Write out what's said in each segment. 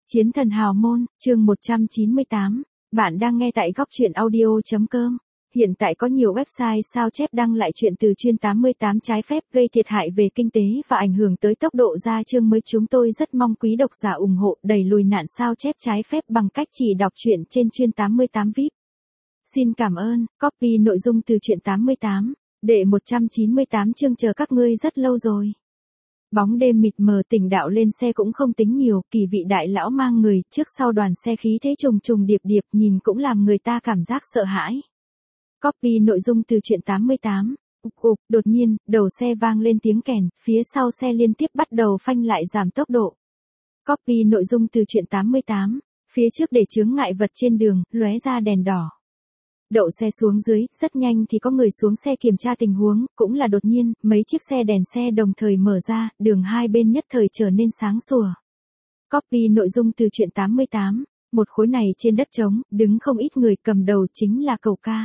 Chiến thần hào môn, chương 198. Bạn đang nghe tại góc truyện audio.com. Hiện tại có nhiều website sao chép đăng lại chuyện từ chuyên 88 trái phép gây thiệt hại về kinh tế và ảnh hưởng tới tốc độ ra chương mới. Chúng tôi rất mong quý độc giả ủng hộ đẩy lùi nạn sao chép trái phép bằng cách chỉ đọc truyện trên chuyên 88 VIP. Xin cảm ơn, copy nội dung từ truyện 88. Đệ 198 chương chờ các ngươi rất lâu rồi. Bóng đêm mịt mờ, Tỉnh Đạo lên xe cũng không tính nhiều, Kỳ Vị đại lão mang người, trước sau đoàn xe khí thế trùng trùng điệp điệp, nhìn cũng làm người ta cảm giác sợ hãi. Copy nội dung từ truyện 88. Đột nhiên, đầu xe vang lên tiếng kèn, phía sau xe liên tiếp bắt đầu phanh lại giảm tốc độ. Copy nội dung từ truyện 88. Phía trước để chướng ngại vật trên đường, lóe ra đèn đỏ. Đậu xe xuống dưới, rất nhanh thì có người xuống xe kiểm tra tình huống, cũng là đột nhiên, mấy chiếc xe đèn xe đồng thời mở ra, đường hai bên nhất thời trở nên sáng sủa. Copy nội dung từ truyện 88. Một khối này trên đất trống, đứng không ít người, cầm đầu chính là Cẩu Ca.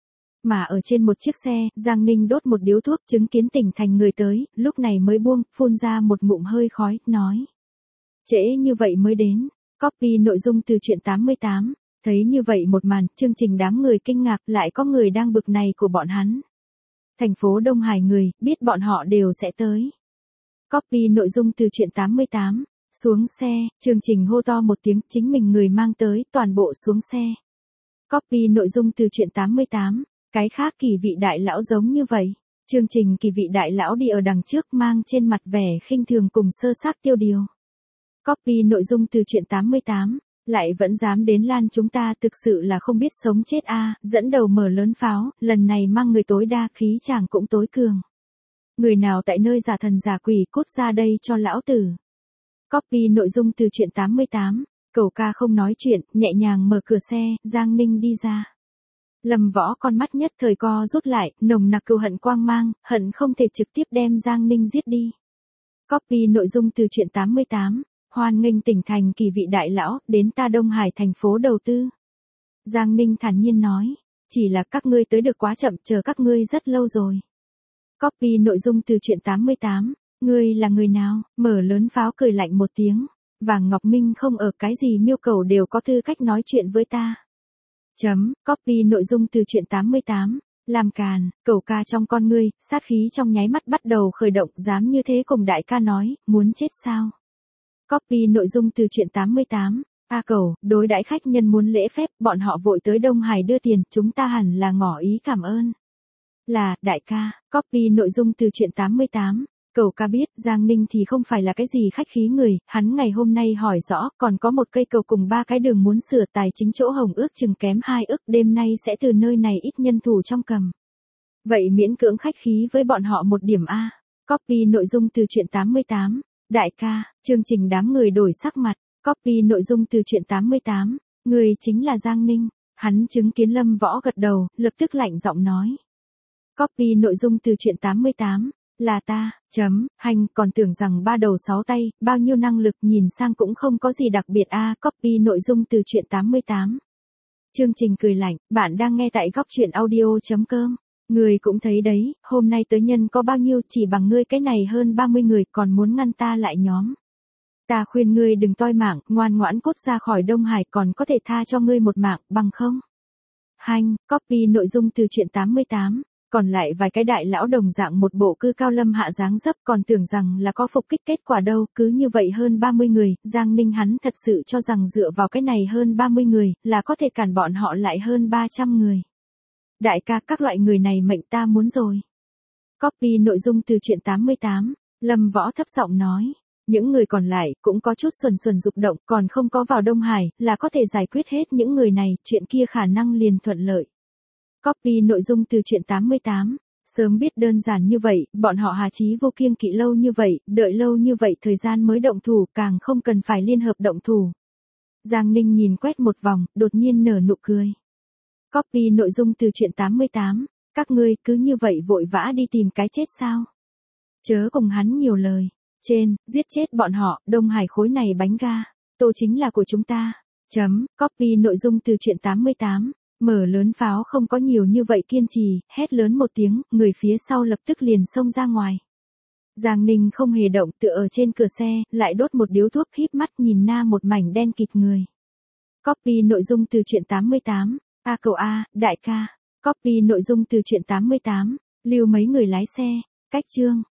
Mà ở trên một chiếc xe, Giang Ninh đốt một điếu thuốc, chứng kiến tỉnh thành người tới, lúc này mới buông, phun ra một ngụm hơi khói, nói. Trễ như vậy mới đến. Copy nội dung từ truyện 88. Thấy như vậy một màn, chương trình đám người kinh ngạc, lại có người đang bực này của bọn hắn. Thành phố Đông Hải người, biết bọn họ đều sẽ tới. Copy nội dung từ truyện 88. Xuống xe, chương trình hô to một tiếng, chính mình người mang tới, toàn bộ xuống xe. Copy nội dung từ truyện 88. Cái khác Kỳ Vị đại lão giống như vậy. Chương trình Kỳ Vị đại lão đi ở đằng trước, mang trên mặt vẻ khinh thường cùng sơ sát tiêu điều. Copy nội dung từ truyện 88. Lại vẫn dám đến lan chúng ta, thực sự là không biết sống chết a. Dẫn đầu mở lớn pháo, lần này mang người tối đa, khí chàng cũng tối cường. Người nào tại nơi giả thần giả quỷ, cút ra đây cho lão tử. Copy nội dung từ truyện 88. Cẩu Ca không nói chuyện, nhẹ nhàng mở cửa xe, Giang Ninh đi ra. Lâm Võ con mắt nhất thời co rút lại, nồng nặc cừu hận quang mang, hận không thể trực tiếp đem Giang Ninh giết đi. Copy nội dung từ truyện 88. Hoan nghênh tỉnh thành Kỳ Vị đại lão, đến ta Đông Hải thành phố đầu tư. Giang Ninh thản nhiên nói, chỉ là các ngươi tới được quá chậm, chờ các ngươi rất lâu rồi. Copy nội dung từ truyện 88. Ngươi là người nào? Mở lớn pháo cười lạnh một tiếng. Vàng Ngọc Minh không ở, cái gì Miêu Cầu đều có tư cách nói chuyện với ta. Copy nội dung từ truyện 88. Làm càn, Cẩu Ca trong con ngươi, sát khí trong nháy mắt bắt đầu khởi động, dám như thế cùng đại ca nói, muốn chết sao? Copy nội dung từ truyện 88. Cẩu, đối đãi khách nhân muốn lễ phép, bọn họ vội tới Đông Hải đưa tiền, chúng ta hẳn là ngỏ ý cảm ơn. Là, đại ca. Copy nội dung từ truyện 88. Cẩu Ca biết, Giang Ninh thì không phải là cái gì khách khí người, hắn ngày hôm nay hỏi rõ, còn có một cây cầu cùng 3 cái đường muốn sửa, tài chính chỗ hồng ước chừng kém 2 ức, đêm nay sẽ từ nơi này ít nhân thủ trong cầm. Vậy miễn cưỡng khách khí với bọn họ một điểm a. Copy nội dung từ truyện 88. Đại ca, chương trình đám người đổi sắc mặt. Copy nội dung từ truyện 88. Người chính là Giang Ninh. Hắn chứng kiến Lâm Võ gật đầu, lập tức lạnh giọng nói. Copy nội dung từ truyện 88. Là ta, hành, còn tưởng rằng 3 đầu 6 tay, bao nhiêu năng lực, nhìn sang cũng không có gì đặc biệt a. Copy nội dung từ truyện 88. Chương trình cười lạnh, bạn đang nghe tại góc truyện audio.com. Người cũng thấy đấy, hôm nay tới nhân có bao nhiêu, chỉ bằng ngươi cái này hơn 30 người, còn muốn ngăn ta lại nhóm. Ta khuyên ngươi đừng toi mạng, ngoan ngoãn cút ra khỏi Đông Hải, còn có thể tha cho ngươi một mạng, bằng không? Hành, copy nội dung từ truyện 88. Còn lại vài cái đại lão đồng dạng một bộ cư cao lâm hạ dáng dấp, còn tưởng rằng là có phục kích, kết quả đâu, cứ như vậy hơn 30 người, Giang Ninh hắn thật sự cho rằng dựa vào cái này hơn 30 người, là có thể cản bọn họ lại hơn 300 người. Đại ca, các loại người này mệnh ta muốn rồi. Copy nội dung từ truyện 88. Lâm Võ thấp giọng nói. Những người còn lại cũng có chút xuẩn dục động, còn không có vào Đông Hải, là có thể giải quyết hết những người này, chuyện kia khả năng liền thuận lợi. Copy nội dung từ truyện 88. Sớm biết đơn giản như vậy, bọn họ hà chí vô kiêng kỵ lâu như vậy, đợi lâu như vậy thời gian mới động thủ, càng không cần phải liên hợp động thủ. Giang Ninh nhìn quét một vòng, đột nhiên nở nụ cười. Copy nội dung từ truyện 88. Các ngươi cứ như vậy vội vã đi tìm cái chết sao? Chớ cùng hắn nhiều lời. Giết chết bọn họ, Đông Hải khối này bánh ga. Tô chính là của chúng ta. Copy nội dung từ truyện 88. Mở lớn pháo không có nhiều như vậy kiên trì, hét lớn một tiếng, người phía sau lập tức liền xông ra ngoài. Giang Ninh không hề động, tựa ở trên cửa xe, lại đốt một điếu thuốc, híp mắt nhìn Na một mảnh đen kịt người. Copy nội dung từ truyện 88. A cậu A, đại ca. Copy nội dung từ truyện 88. Lưu mấy người lái xe. Cách chương.